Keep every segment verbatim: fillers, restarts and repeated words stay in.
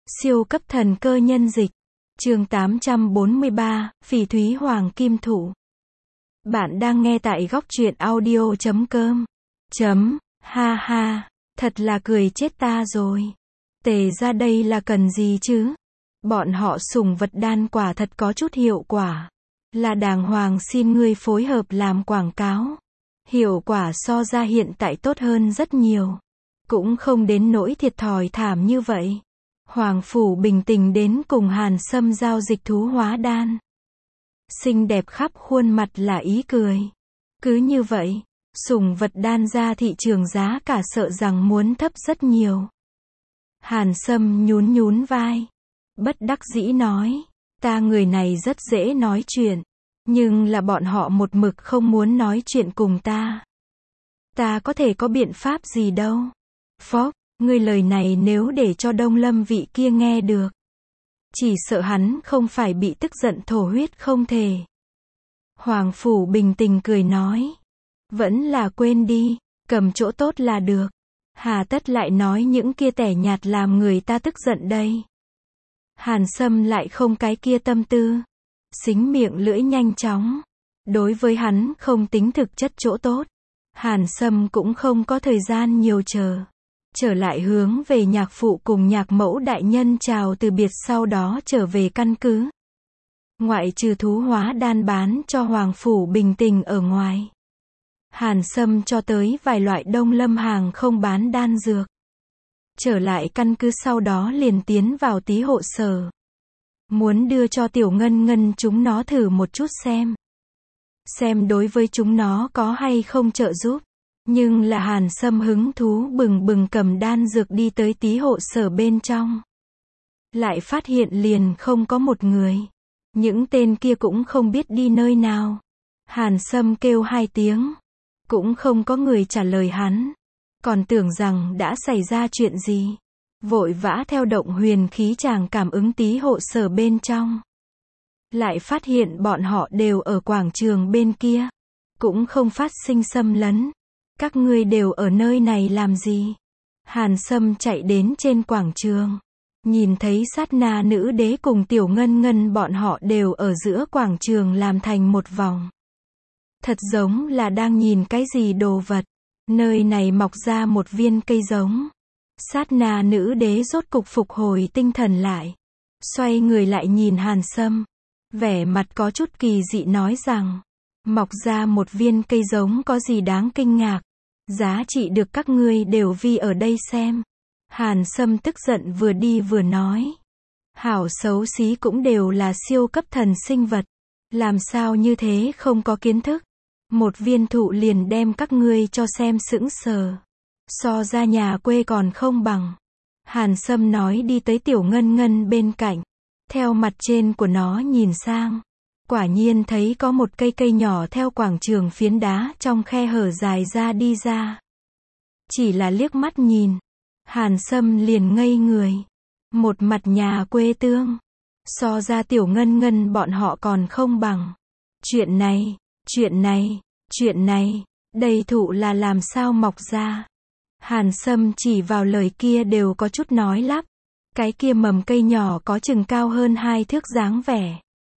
Siêu cấp thần cơ nhân dịch. Chương tám trăm bốn mươi ba, Phỉ thúy hoàng kim thụ. Bạn đang nghe tại góc truyện audio chấm com. Chấm, ha ha, thật là cười chết ta rồi. Tề ra đây là cần gì chứ? Bọn họ sủng vật đan quả thật có chút hiệu quả. Là đàng hoàng xin ngươi phối hợp làm quảng cáo. Hiệu quả so ra hiện tại tốt hơn rất nhiều. Cũng không đến nỗi thiệt thòi thảm như vậy. Hoàng phủ bình tĩnh đến cùng Hàn Sâm giao dịch thú hóa đan. Xinh đẹp khắp khuôn mặt là ý cười. Cứ như vậy, sủng vật đan ra thị trường giá cả sợ rằng muốn thấp rất nhiều. Hàn Sâm nhún nhún vai. Bất đắc dĩ nói, ta người này rất dễ nói chuyện. Nhưng là bọn họ một mực không muốn nói chuyện cùng ta. Ta có thể có biện pháp gì đâu. Phó, ngươi lời này nếu để cho Đông Lâm vị kia nghe được. Chỉ sợ hắn không phải bị tức giận thổ huyết không thể. Hoàng phủ bình tĩnh cười nói. Vẫn là quên đi, cầm chỗ tốt là được. Hà tất lại nói những kia tẻ nhạt làm người ta tức giận đây. Hàn Sâm lại không cái kia tâm tư. Xính miệng lưỡi nhanh chóng. Đối với hắn không tính thực chất chỗ tốt. Hàn Sâm cũng không có thời gian nhiều chờ. Trở lại hướng về nhạc phụ cùng nhạc mẫu đại nhân chào từ biệt, sau đó trở về căn cứ. Ngoại trừ thú hóa đan bán cho Hoàng phủ bình tĩnh ở ngoài. Hàn Sâm cho tới vài loại Đông Lâm hàng không bán đan dược. Trở lại căn cứ sau đó liền tiến vào tí hộ sở. Muốn đưa cho Tiểu Ngân Ngân chúng nó thử một chút xem. Xem đối với chúng nó có hay không trợ giúp. Nhưng là Hàn Sâm hứng thú bừng bừng cầm đan dược đi tới tí hộ sở bên trong. Lại phát hiện liền không có một người. Những tên kia cũng không biết đi nơi nào. Hàn Sâm kêu hai tiếng. Cũng không có người trả lời hắn. Còn tưởng rằng đã xảy ra chuyện gì. Vội vã theo động huyền khí chàng cảm ứng tí hộ sở bên trong. Lại phát hiện bọn họ đều ở quảng trường bên kia. Cũng không phát sinh xâm lấn. Các ngươi đều ở nơi này làm gì? Hàn Sâm chạy đến trên quảng trường. Nhìn thấy Sát Na nữ đế cùng Tiểu Ngân Ngân bọn họ đều ở giữa quảng trường làm thành một vòng. Thật giống là đang nhìn cái gì đồ vật. Nơi này mọc ra một viên cây giống. Sát Na nữ đế rốt cục phục hồi tinh thần lại. Xoay người lại nhìn Hàn Sâm. Vẻ mặt có chút kỳ dị nói rằng. Mọc ra một viên cây giống có gì đáng kinh ngạc. Giá trị được các ngươi đều vi ở đây xem. Hàn Sâm tức giận vừa đi vừa nói. Hảo xấu xí cũng đều là siêu cấp thần sinh vật. Làm sao như thế không có kiến thức. Một viên thụ liền đem các ngươi cho xem sững sờ. So ra nhà quê còn không bằng. Hàn Sâm nói đi tới Tiểu Ngân Ngân bên cạnh. Theo mặt trên của nó nhìn sang. Quả nhiên thấy có một cây cây nhỏ theo quảng trường phiến đá trong khe hở dài ra đi ra. Chỉ là liếc mắt nhìn. Hàn Sâm liền ngây người. Một mặt nhà quê tương. So ra Tiểu Ngân Ngân bọn họ còn không bằng. Chuyện này, chuyện này, chuyện này, đây thụ là làm sao mọc ra. Hàn Sâm chỉ vào lời kia đều có chút nói lắp. Cái kia mầm cây nhỏ có chừng cao hơn hai thước dáng vẻ.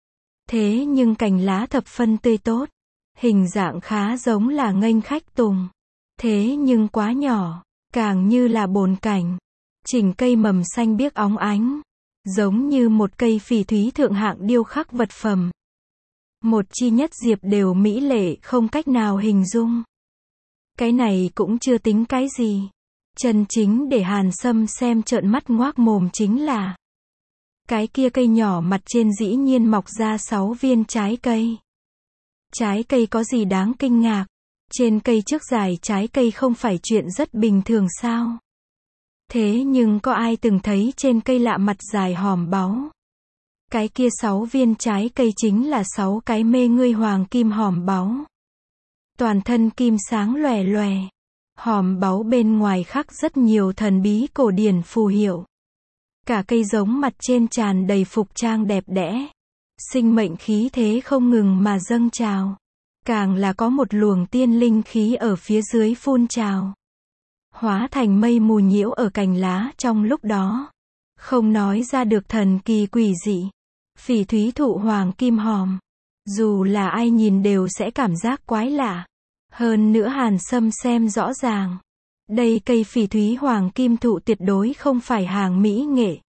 Thế nhưng cành lá thập phân tươi tốt. Hình dạng khá giống là nghênh khách tùng. Thế nhưng quá nhỏ. Càng như là bồn cảnh. Chỉnh cây mầm xanh biếc óng ánh. Giống như một cây phỉ thúy thượng hạng điêu khắc vật phẩm. Một chi nhất diệp đều mỹ lệ không cách nào hình dung. Cái này cũng chưa tính cái gì. Chân chính để Hàn Sâm xem trợn mắt ngoác mồm chính là. Cái kia cây nhỏ mặt trên dĩ nhiên mọc ra sáu viên trái cây. Trái cây có gì đáng kinh ngạc? Trên cây trước dài trái cây không phải chuyện rất bình thường sao? Thế nhưng có ai từng thấy trên cây lạ mặt dài hòm báu? Cái kia sáu viên trái cây chính là sáu cái mê ngươi hoàng kim hòm báu. Toàn thân kim sáng lòe lòe. Hòm báu bên ngoài khắc rất nhiều thần bí cổ điển phù hiệu. Cả cây giống mặt trên tràn đầy phục trang đẹp đẽ. Sinh mệnh khí thế không ngừng mà dâng trào. Càng là có một luồng tiên linh khí ở phía dưới phun trào. Hóa thành mây mù nhiễu ở cành lá trong lúc đó. Không nói ra được thần kỳ quỷ dị. Phỉ thúy thụ hoàng kim hòm. Dù là ai nhìn đều sẽ cảm giác quái lạ. Hơn nữa Hàn Sâm xem rõ ràng. Đây cây phỉ thúy hoàng kim thụ tuyệt đối không phải hàng mỹ nghệ.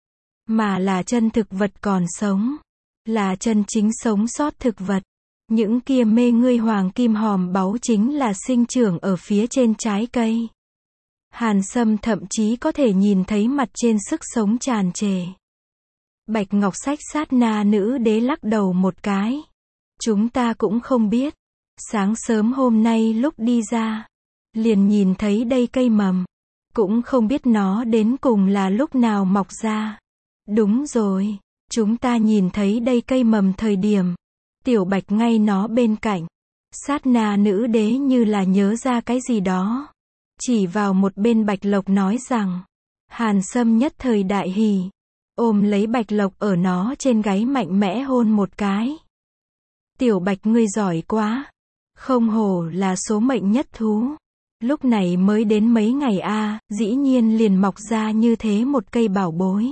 Mà là chân thực vật còn sống. Là chân chính sống sót thực vật. Những kia mê ngươi hoàng kim hòm báu chính là sinh trưởng ở phía trên trái cây. Hàn Sâm thậm chí có thể nhìn thấy mặt trên sức sống tràn trề. Bạch Ngọc Sách sát na nữ đế lắc đầu một cái. Chúng ta cũng không biết. Sáng sớm hôm nay lúc đi ra, liền nhìn thấy đây cây mầm. Cũng không biết nó đến cùng là lúc nào mọc ra. Đúng rồi, chúng ta nhìn thấy đây cây mầm thời điểm. Tiểu Bạch ngay nó bên cạnh. Sát na nữ đế như là nhớ ra cái gì đó. Chỉ vào một bên Bạch Lộc nói rằng. Hàn Sâm nhất thời đại hỉ. Ôm lấy Bạch Lộc ở nó trên gáy mạnh mẽ hôn một cái. Tiểu Bạch ngươi giỏi quá. Không hổ là số mệnh nhất thú. Lúc này mới đến mấy ngày a, à, dĩ nhiên liền mọc ra như thế một cây bảo bối.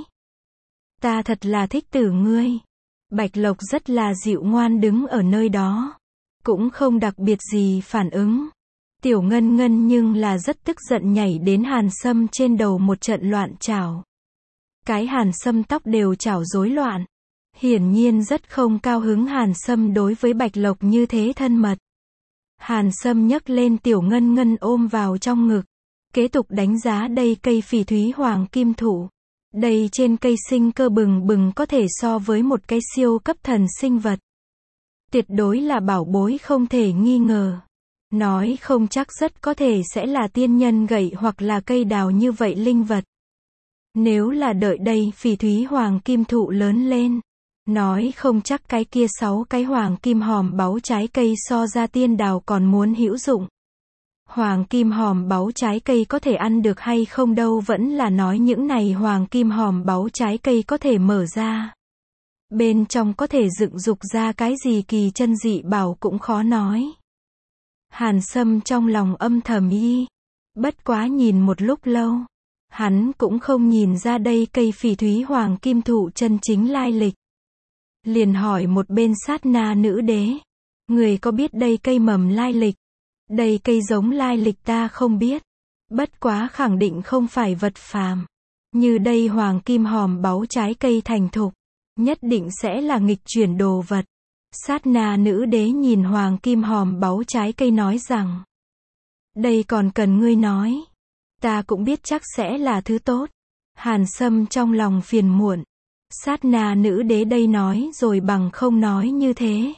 Ta thật là thích tử ngươi. Bạch Lộc rất là dịu ngoan đứng ở nơi đó. Cũng không đặc biệt gì phản ứng. Tiểu Ngân Ngân nhưng là rất tức giận nhảy đến Hàn Sâm trên đầu một trận loạn trảo. Cái Hàn Sâm tóc đều trảo rối loạn. Hiển nhiên rất không cao hứng Hàn Sâm đối với Bạch Lộc như thế thân mật. Hàn Sâm nhấc lên Tiểu Ngân Ngân ôm vào trong ngực. Kế tục đánh giá đây cây phỉ thúy hoàng kim thụ. Đây trên cây sinh cơ bừng bừng có thể so với một cái siêu cấp thần sinh vật. Tuyệt đối là bảo bối không thể nghi ngờ. Nói không chắc rất có thể sẽ là tiên nhân gậy hoặc là cây đào như vậy linh vật. Nếu là đợi đây phỉ thúy hoàng kim thụ lớn lên. Nói không chắc cái kia sáu cái hoàng kim hòm báu trái cây so ra tiên đào còn muốn hữu dụng. Hoàng kim hòm báu trái cây có thể ăn được hay không đâu vẫn là nói những này hoàng kim hòm báu trái cây có thể mở ra. Bên trong có thể dựng dục ra cái gì kỳ chân dị bảo cũng khó nói. Hàn Sâm trong lòng âm thầm y. Bất quá nhìn một lúc lâu. Hắn cũng không nhìn ra đây cây phỉ thúy hoàng kim thụ chân chính lai lịch. Liền hỏi một bên sát na nữ đế. Người có biết đây cây mầm lai lịch? Đây cây giống lai lịch ta không biết. Bất quá khẳng định không phải vật phàm. Như đây hoàng kim hòm báu trái cây thành thục. Nhất định sẽ là nghịch chuyển đồ vật. Sát na nữ đế nhìn hoàng kim hòm báu trái cây nói rằng. Đây còn cần ngươi nói. Ta cũng biết chắc sẽ là thứ tốt. Hàn Sâm trong lòng phiền muộn. Sát na nữ đế đây nói rồi bằng không nói như thế.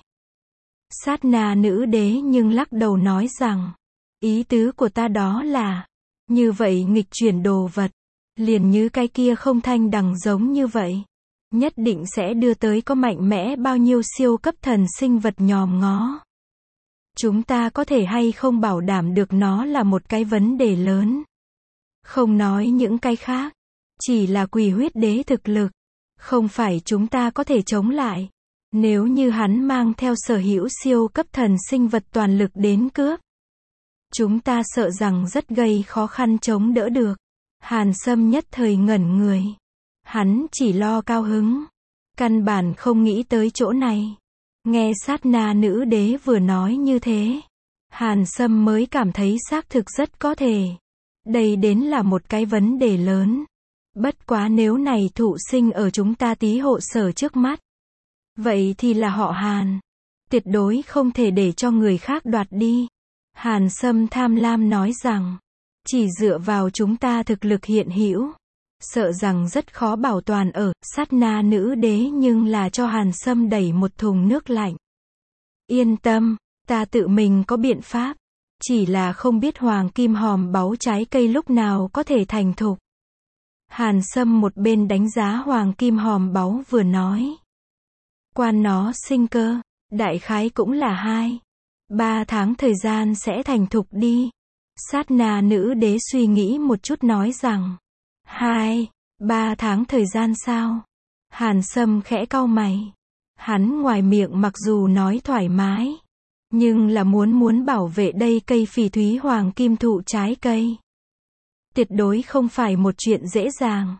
Sát na nữ đế nhưng lắc đầu nói rằng. Ý tứ của ta đó là. Như vậy nghịch chuyển đồ vật. Liền như cái kia không thanh đằng giống như vậy. Nhất định sẽ đưa tới có mạnh mẽ bao nhiêu siêu cấp thần sinh vật nhòm ngó. Chúng ta có thể hay không bảo đảm được nó là một cái vấn đề lớn. Không nói những cái khác. Chỉ là quỷ huyết đế thực lực. Không phải chúng ta có thể chống lại. Nếu như hắn mang theo sở hữu siêu cấp thần sinh vật toàn lực đến cướp. Chúng ta sợ rằng rất gây khó khăn chống đỡ được. Hàn Sâm nhất thời ngẩn người. Hắn chỉ lo cao hứng. Căn bản không nghĩ tới chỗ này. Nghe sát na nữ đế vừa nói như thế. Hàn Sâm mới cảm thấy xác thực rất có thể. Đây đến là một cái vấn đề lớn. Bất quá nếu này thụ sinh ở chúng ta tí hộ sở trước mắt. Vậy thì là họ Hàn. Tuyệt đối không thể để cho người khác đoạt đi. Hàn Sâm tham lam nói rằng. Chỉ dựa vào chúng ta thực lực hiện hữu. Sợ rằng rất khó bảo toàn ở. Sát na nữ đế nhưng là cho Hàn Sâm đẩy một thùng nước lạnh. Yên tâm. Ta tự mình có biện pháp. Chỉ là không biết hoàng kim hòm báu trái cây lúc nào có thể thành thục. Hàn Sâm một bên đánh giá hoàng kim hòm báu vừa nói. Quan nó sinh cơ, đại khái cũng là hai, ba tháng thời gian sẽ thành thục đi. Sát na nữ đế suy nghĩ một chút nói rằng. Hai, ba tháng thời gian sao? Hàn Sâm khẽ cau mày. Hắn ngoài miệng mặc dù nói thoải mái. Nhưng là muốn muốn bảo vệ đây cây phỉ thúy hoàng kim thụ trái cây. Tuyệt đối không phải một chuyện dễ dàng.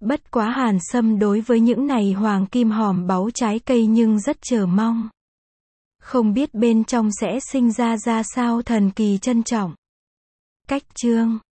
Bất quá Hàn Sâm đối với những này hoàng kim hòm báu trái cây nhưng rất chờ mong. Không biết bên trong sẽ sinh ra ra sao thần kỳ trân trọng. Cách chương